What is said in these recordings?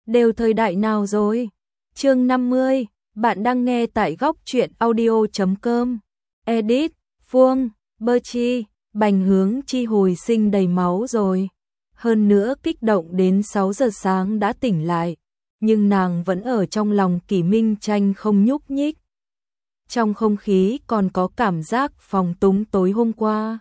đều thời đại nào rồi? Chương 50, bạn đang nghe tại góc truyện audio.com. Edit, Phương, Berchi, Bành Hướng Chi hồi sinh đầy máu rồi. Hơn nữa kích động đến 6 giờ sáng đã tỉnh lại, nhưng nàng vẫn ở trong lòng Kỷ Minh Tranh không nhúc nhích. Trong không khí còn có cảm giác phòng túng tối hôm qua.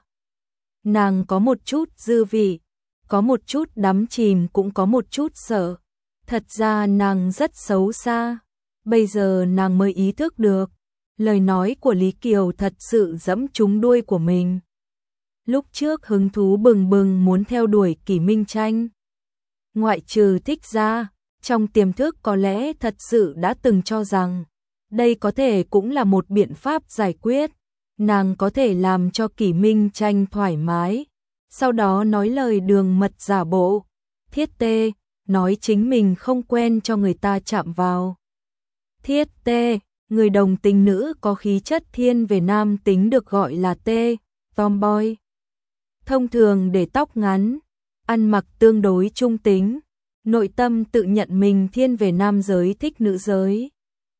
Nàng có một chút dư vị, có một chút đắm chìm, cũng có một chút sợ. Thật ra nàng rất xấu xa. Bây giờ nàng mới ý thức được, lời nói của Lý Kiều thật sự giẫm trúng đuôi của mình. Lúc trước hứng thú bừng bừng muốn theo đuổi Kỷ Minh Tranh. Ngoại trừ thích ra, trong tiềm thức có lẽ thật sự đã từng cho rằng đây có thể cũng là một biện pháp giải quyết. Nàng có thể làm cho Kỷ Minh Tranh thoải mái, sau đó nói lời đường mật giả bộ, thiết tê, nói chính mình không quen cho người ta chạm vào. Thiết tê, người đồng tính nữ có khí chất thiên về nam tính được gọi là tê, tomboy. Thông thường để tóc ngắn, ăn mặc tương đối trung tính, nội tâm tự nhận mình thiên về nam giới thích nữ giới.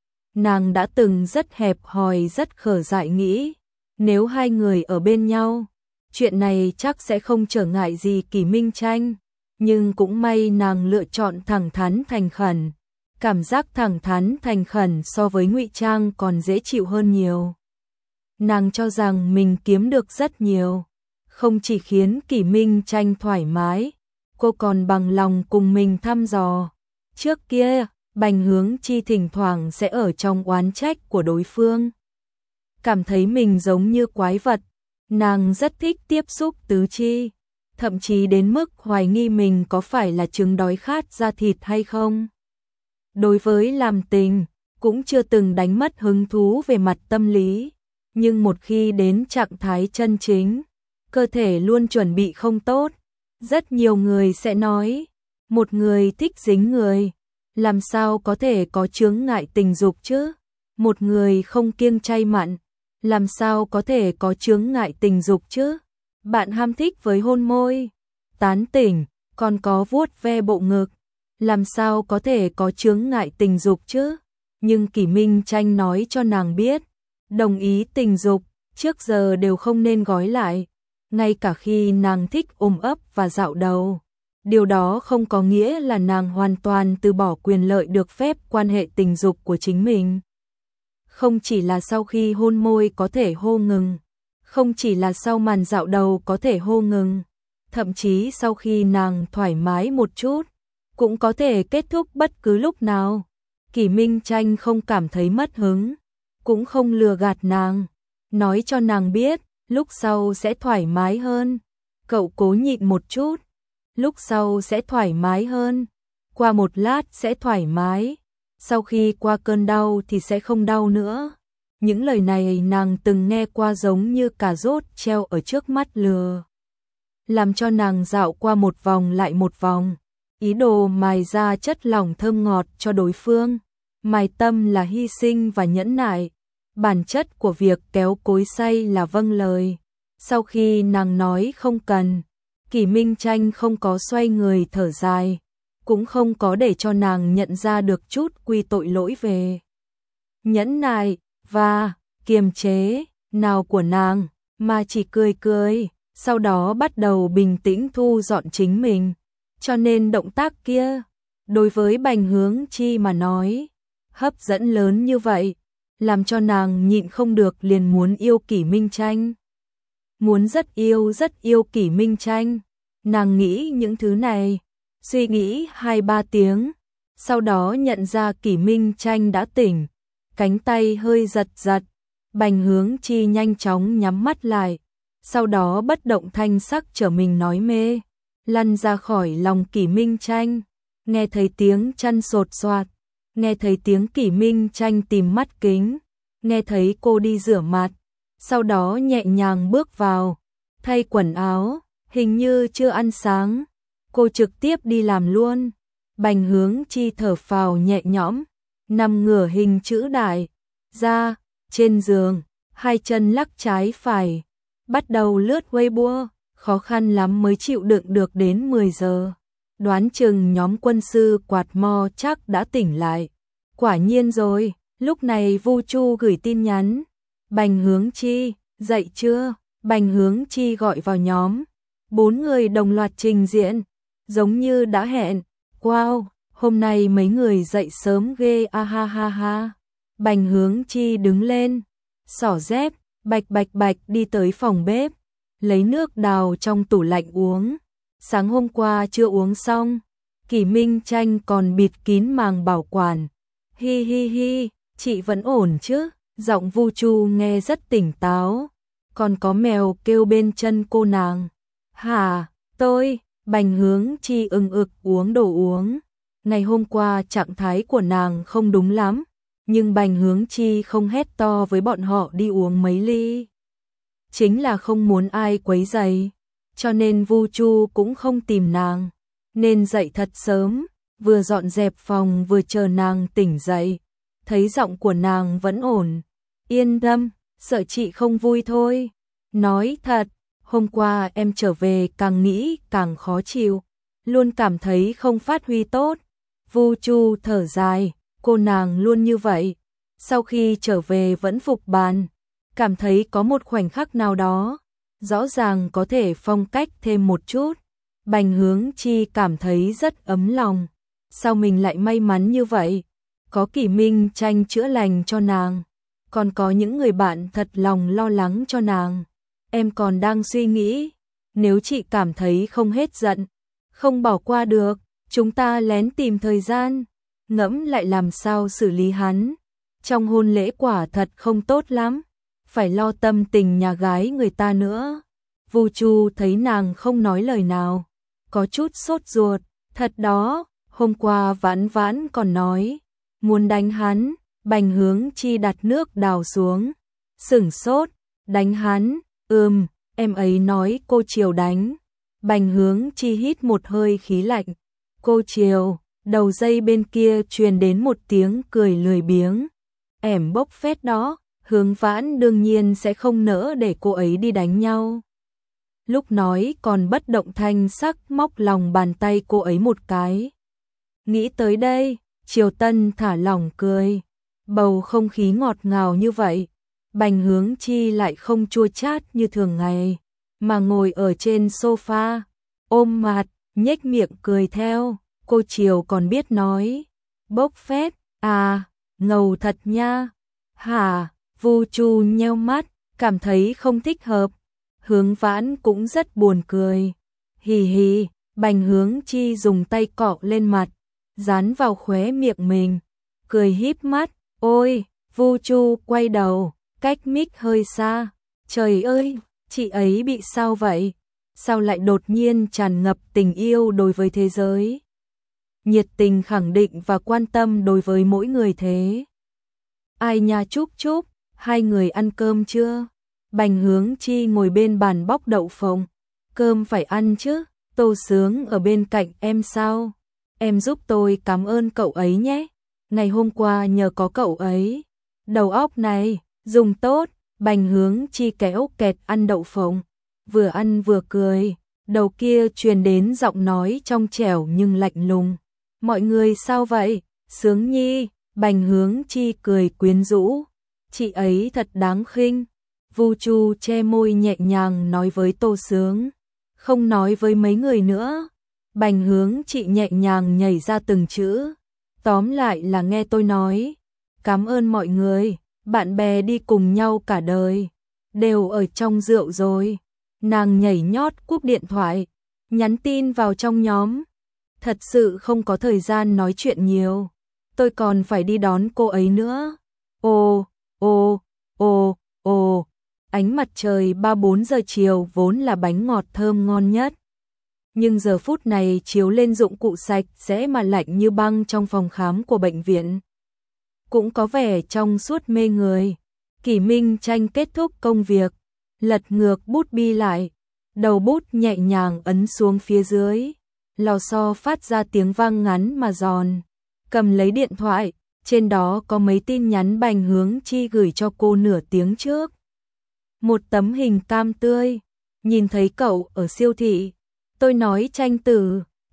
Nàng đã từng rất hẹp hòi, rất khờ dại nghĩ, nếu hai người ở bên nhau, chuyện này chắc sẽ không trở ngại gì Kỷ Minh Tranh, nhưng cũng may nàng lựa chọn thẳng thắn thành khẩn. Cảm giác thẳng thắn thành khẩn so với ngụy trang còn dễ chịu hơn nhiều. Nàng cho rằng mình kiếm được rất nhiều, không chỉ khiến Kỷ Minh Tranh thoải mái, cô còn bằng lòng cùng mình thăm dò. Trước kia, Bành Hướng Chi thỉnh thoảng sẽ ở trong oán trách của đối phương, cảm thấy mình giống như quái vật. Nàng rất thích tiếp xúc tứ chi, thậm chí đến mức hoài nghi mình có phải là chứng đói khát da thịt hay không. Đối với làm tình, cũng chưa từng đánh mất hứng thú về mặt tâm lý, nhưng một khi đến trạng thái chân chính, cơ thể luôn chuẩn bị không tốt. Rất nhiều người sẽ nói, một người thích dính người, làm sao có thể có chướng ngại tình dục chứ? Một người không kiêng chay mặn, làm sao có thể có chướng ngại tình dục chứ? Bạn ham thích với hôn môi, tán tỉnh, còn có vuốt ve bộ ngực, làm sao có thể có chướng ngại tình dục chứ? Nhưng Kỷ Minh Tranh nói cho nàng biết, đồng ý tình dục, trước giờ đều không nên gói lại, ngay cả khi nàng thích ôm ấp và dạo đầu. Điều đó không có nghĩa là nàng hoàn toàn từ bỏ quyền lợi được phép quan hệ tình dục của chính mình. Không chỉ là sau khi hôn môi có thể hô ngừng, không chỉ là sau màn dạo đầu có thể hô ngừng, thậm chí sau khi nàng thoải mái một chút, cũng có thể kết thúc bất cứ lúc nào. Kỷ Minh Tranh không cảm thấy mất hứng, cũng không lừa gạt nàng, nói cho nàng biết, lúc sau sẽ thoải mái hơn. Cậu cố nhịn một chút, lúc sau sẽ thoải mái hơn, qua một lát sẽ thoải mái, sau khi qua cơn đau thì sẽ không đau nữa. Những lời này nàng từng nghe qua giống như cà rốt treo ở trước mắt lừa, làm cho nàng dạo qua một vòng lại một vòng, ý đồ mài ra chất lỏng thơm ngọt cho đối phương. Mài tâm là hy sinh và nhẫn nại, bản chất của việc kéo cối xay là vâng lời. Sau khi nàng nói không cần, Kỷ Minh Tranh không có xoay người thở dài, cũng không có để cho nàng nhận ra được chút quy tội lỗi về nhẫn nại và kiềm chế nào của nàng, mà chỉ cười cười, sau đó bắt đầu bình tĩnh thu dọn chính mình. Cho nên động tác kia, đối với Bành Hướng Chi mà nói, hấp dẫn lớn như vậy, làm cho nàng nhịn không được liền muốn yêu Kỷ Minh Tranh. Muốn rất yêu Kỷ Minh Tranh. Nàng nghĩ những thứ này, suy nghĩ 2-3 tiếng, sau đó nhận ra Kỷ Minh Tranh đã tỉnh, cánh tay hơi giật giật. Bành Hướng Chi nhanh chóng nhắm mắt lại, sau đó bất động thanh sắc trở mình nói mê, lăn ra khỏi lòng Kỷ Minh Tranh. Nghe thấy tiếng chân sột soạt, nghe thấy tiếng Kỷ Minh Tranh tìm mắt kính, nghe thấy cô đi rửa mặt, sau đó nhẹ nhàng bước vào, thay quần áo, hình như chưa ăn sáng, cô trực tiếp đi làm luôn. Bành Hướng Chi thở phào nhẹ nhõm, nằm ngửa hình chữ đại, ra, trên giường, hai chân lắc trái phải, bắt đầu lướt Weibo, khó khăn lắm mới chịu đựng được đến 10 giờ. đoán chừng nhóm quân sư quạt mo chắc đã tỉnh lại. Quả nhiên rồi, lúc này Vu Chu gửi tin nhắn. Bành Hướng Chi, dậy chưa? Bành Hướng Chi gọi vào nhóm. 4 người đồng loạt trình diện, giống như đã hẹn. Wow, hôm nay mấy người dậy sớm ghê a ha ha ha. Bành Hướng Chi đứng lên, xỏ dép, bạch bạch bạch đi tới phòng bếp, lấy nước đào trong tủ lạnh uống. Sáng hôm qua chưa uống xong, Kỷ Minh Tranh còn bịt kín màng bảo quản. Hi hi hi, chị vẫn ổn chứ? Giọng Vu Chu nghe rất tỉnh táo. Còn có mèo kêu bên chân cô nàng. Hả, tôi, Bành Hướng Chi ưng ực uống đồ uống. Ngày hôm qua trạng thái của nàng không đúng lắm, nhưng Bành Hướng Chi không hét to với bọn họ đi uống mấy ly. Chính là không muốn ai quấy rầy, cho nên Vu Chu cũng không tìm nàng, nên dậy thật sớm, vừa dọn dẹp phòng vừa chờ nàng tỉnh dậy. Thấy giọng của nàng vẫn ổn, yên tâm, sợ chị không vui thôi. Nói thật, hôm qua em trở về càng nghĩ càng khó chịu, luôn cảm thấy không phát huy tốt. Vu Chu thở dài, cô nàng luôn như vậy, sau khi trở về vẫn phục bàn, cảm thấy có một khoảnh khắc nào đó, rõ ràng có thể phong cách thêm một chút. Bành Hướng Chi cảm thấy rất ấm lòng, sao mình lại may mắn như vậy, có Kỷ Minh Tranh chữa lành cho nàng, còn có những người bạn thật lòng lo lắng cho nàng. Em còn đang suy nghĩ, nếu chị cảm thấy không hết giận, không bỏ qua được, chúng ta lén tìm thời gian, ngẫm lại làm sao xử lý hắn. Trong hôn lễ quả thật không tốt lắm, phải lo tâm tình nhà gái người ta nữa. Vu Chu thấy nàng không nói lời nào, có chút sốt ruột, thật đó, hôm qua Vãn Vãn còn nói, muốn đánh hắn. Bành Hướng Chi đặt nước đào xuống, sửng sốt, đánh hắn, em ấy nói cô Triều đánh. Bành Hướng Chi hít một hơi khí lạnh, cô Triều, đầu dây bên kia truyền đến một tiếng cười lười biếng. Ẻm bốc phét đó, Hướng Vãn đương nhiên sẽ không nỡ để cô ấy đi đánh nhau. Lúc nói còn bất động thanh sắc móc lòng bàn tay cô ấy một cái. Nghĩ tới đây, Triều Tân thả lỏng cười, bầu không khí ngọt ngào như vậy. Bành Hướng Chi lại không chua chát như thường ngày, mà ngồi ở trên sofa, ôm mặt, nhếch miệng cười theo. Cô Triều còn biết nói, bốc phét, à, ngầu thật nha. Hả, Vu Chu nheo mắt, cảm thấy không thích hợp. Hướng Vãn cũng rất buồn cười. Hì hì, Bành Hướng Chi dùng tay cọ lên mặt, dán vào khóe miệng mình, cười híp mắt. Ôi, Vu Chu quay đầu, cách mic hơi xa. Trời ơi, chị ấy bị sao vậy? Sao lại đột nhiên tràn ngập tình yêu đối với thế giới? Nhiệt tình khẳng định và quan tâm đối với mỗi người thế. Ai nha Trúc Trúc, hai người ăn cơm chưa? Bành Hướng Chi ngồi bên bàn bóc đậu phộng. Cơm phải ăn chứ, Tô Sướng ở bên cạnh em sao? Em giúp tôi cảm ơn cậu ấy nhé. Ngày hôm qua nhờ có cậu ấy, đầu óc này, dùng tốt. Bành Hướng Chi kéo kẹt ăn đậu phộng, vừa ăn vừa cười, đầu kia truyền đến giọng nói trong trẻo nhưng lạnh lùng. Mọi người sao vậy? Sướng Nhi, Bành Hướng Chi cười quyến rũ. Chị ấy thật đáng khinh. Vu Chu che môi nhẹ nhàng nói với Tô Sướng, không nói với mấy người nữa. Bành Hướng Chi nhẹ nhàng nhảy ra từng chữ. Tóm lại là nghe tôi nói. Cảm ơn mọi người, bạn bè đi cùng nhau cả đời, đều ở trong rượu rồi. Nàng nhảy nhót cúp điện thoại, nhắn tin vào trong nhóm. Thật sự không có thời gian nói chuyện nhiều, tôi còn phải đi đón cô ấy nữa. Ồ, ánh mặt trời 3-4 giờ chiều vốn là bánh ngọt thơm ngon nhất. Nhưng giờ phút này chiếu lên dụng cụ sạch sẽ mà lạnh như băng trong phòng khám của bệnh viện. Cũng có vẻ trong suốt mê người. Kỷ Minh Tranh kết thúc công việc, lật ngược bút bi lại, đầu bút nhẹ nhàng ấn xuống phía dưới, lò xo phát ra tiếng vang ngắn mà giòn. Cầm lấy điện thoại, trên đó có mấy tin nhắn Bành Hướng Chi gửi cho cô nửa tiếng trước. Một tấm hình cam tươi, nhìn thấy cậu ở siêu thị. Tôi nói Tranh tử,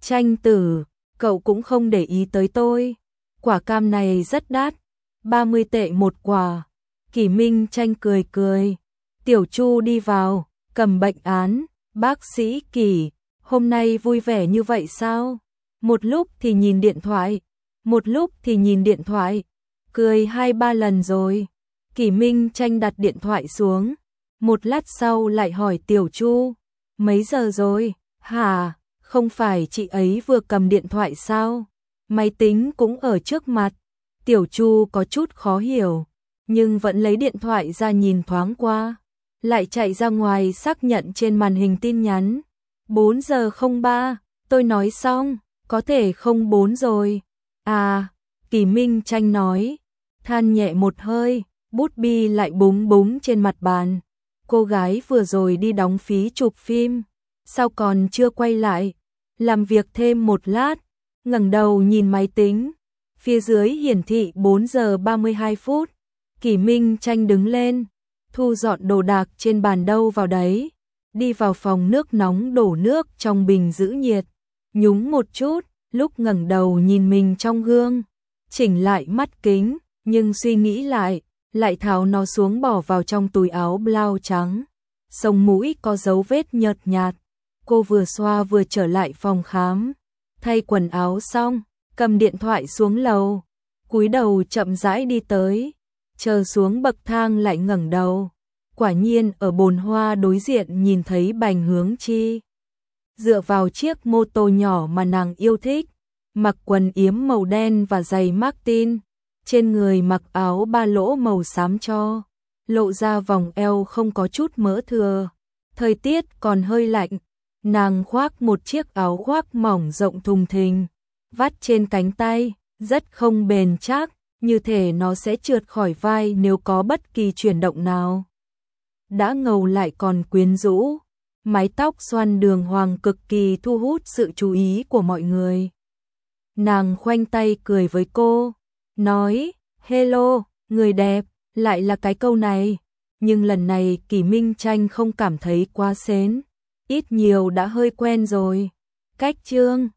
Tranh tử, cậu cũng không để ý tới tôi. Quả cam này rất đắt, 30 tệ một quả. Kỷ Minh Tranh cười cười. Tiểu Chu đi vào, cầm bệnh án. Bác sĩ Kỷ, hôm nay vui vẻ như vậy sao? Một lúc thì nhìn điện thoại, một lúc thì nhìn điện thoại. Cười 2-3 lần rồi. Kỷ Minh Tranh đặt điện thoại xuống. Một lát sau lại hỏi Tiểu Chu. Mấy giờ rồi? Hả? Không phải chị ấy vừa cầm điện thoại sao? Máy tính cũng ở trước mặt. Tiểu Chu có chút khó hiểu, nhưng vẫn lấy điện thoại ra nhìn thoáng qua. Lại chạy ra ngoài xác nhận trên màn hình tin nhắn. 4 giờ 03, tôi nói xong, có thể 04 rồi. À, Kỷ Minh Tranh nói, than nhẹ một hơi, bút bi lại búng búng trên mặt bàn. Cô gái vừa rồi đi đóng phí chụp phim, sao còn chưa quay lại? Làm việc thêm một lát, ngẩng đầu nhìn máy tính, phía dưới hiển thị 4 giờ 32 phút. Kỷ Minh Tranh đứng lên, thu dọn đồ đạc trên bàn đâu vào đấy, đi vào phòng nước nóng đổ nước trong bình giữ nhiệt, nhúng một chút, lúc ngẩng đầu nhìn mình trong gương, chỉnh lại mắt kính, nhưng suy nghĩ lại tháo nó xuống bỏ vào trong túi áo blau trắng. Sống mũi có dấu vết nhợt nhạt. Cô vừa xoa vừa trở lại phòng khám, thay quần áo xong, cầm điện thoại xuống lầu, cúi đầu chậm rãi đi tới, chờ xuống bậc thang lại ngẩng đầu. Quả nhiên ở bồn hoa đối diện nhìn thấy Bành Hướng Chi. Dựa vào chiếc mô tô nhỏ mà nàng yêu thích, mặc quần yếm màu đen và giày Martin, trên người mặc áo ba lỗ màu xám cho, lộ ra vòng eo không có chút mỡ thừa. Thời tiết còn hơi lạnh, nàng khoác một chiếc áo khoác mỏng rộng thùng thình, vắt trên cánh tay, rất không bền chắc, như thể nó sẽ trượt khỏi vai nếu có bất kỳ chuyển động nào. Đã ngầu lại còn quyến rũ, mái tóc xoăn đường hoàng cực kỳ thu hút sự chú ý của mọi người. Nàng khoanh tay cười với cô, nói, hello, người đẹp, lại là cái câu này. Nhưng lần này Kỷ Minh Tranh không cảm thấy quá sến, ít nhiều đã hơi quen rồi. Cách chương